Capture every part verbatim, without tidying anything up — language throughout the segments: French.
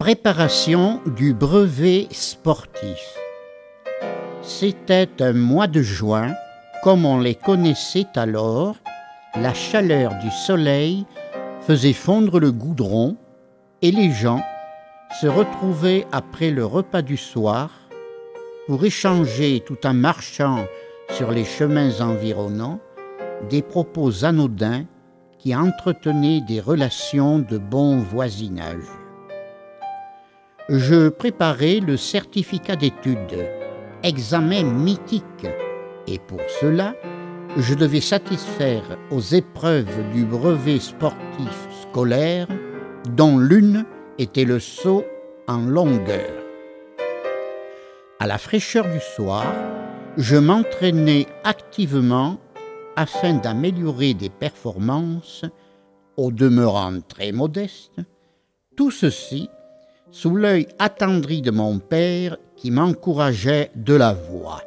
Préparation du brevet sportif. C'était un mois de juin, comme on les connaissait alors. La chaleur du soleil faisait fondre le goudron et les gens se retrouvaient après le repas du soir pour échanger tout en marchant sur les chemins environnants des propos anodins qui entretenaient des relations de bon voisinage. Je préparais le certificat d'études, examen mythique, et pour cela, je devais satisfaire aux épreuves du brevet sportif scolaire, dont l'une était le saut en longueur. À la fraîcheur du soir, je m'entraînais activement afin d'améliorer des performances, au demeurant très modestes, tout ceci sous l'œil attendri de mon père qui m'encourageait de la voix.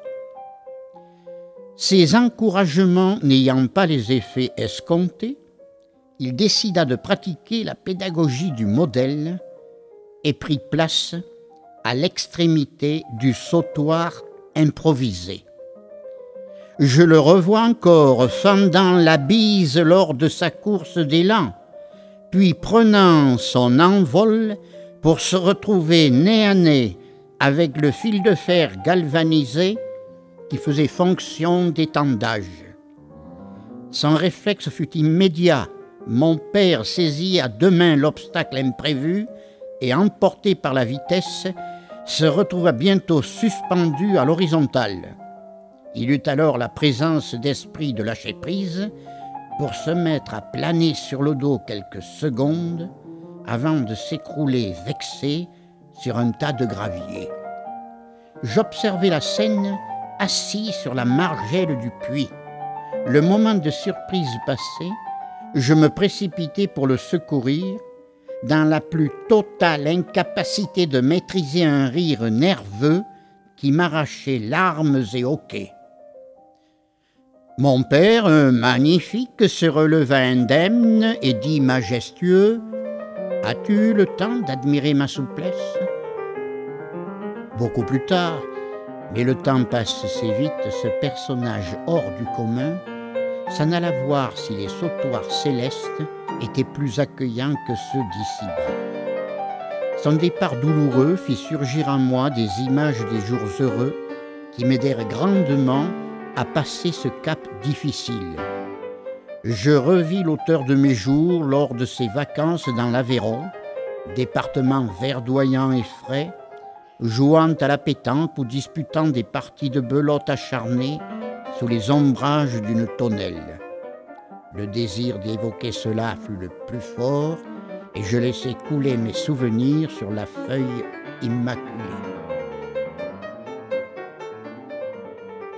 Ces encouragements n'ayant pas les effets escomptés, il décida de pratiquer la pédagogie du modèle et prit place à l'extrémité du sautoir improvisé. Je le revois encore fendant la bise lors de sa course d'élan, puis prenant son envol pour se retrouver nez à nez avec le fil de fer galvanisé qui faisait fonction d'étendage. Son réflexe fut immédiat. Mon père saisit à deux mains l'obstacle imprévu et, emporté par la vitesse, se retrouva bientôt suspendu à l'horizontale. Il eut alors la présence d'esprit de lâcher prise pour se mettre à planer sur le dos quelques secondes avant de s'écrouler vexé sur un tas de gravier. J'observais la scène assis sur la margelle du puits. Le moment de surprise passé, je me précipitai pour le secourir, dans la plus totale incapacité de maîtriser un rire nerveux qui m'arrachait larmes et hoquets. Mon père, un magnifique, se releva indemne et dit majestueux: « As-tu le temps d'admirer ma souplesse ?» Beaucoup plus tard, mais le temps passe si vite, ce personnage hors du commun s'en alla voir si les sautoirs célestes étaient plus accueillants que ceux d'ici-bas. Son départ douloureux fit surgir en moi des images des jours heureux qui m'aidèrent grandement à passer ce cap difficile. Je revis l'auteur de mes jours lors de ses vacances dans l'Aveyron, département verdoyant et frais, jouant à la pétanque ou disputant des parties de belote acharnées sous les ombrages d'une tonnelle. Le désir d'évoquer cela fut le plus fort et je laissai couler mes souvenirs sur la feuille immaculée.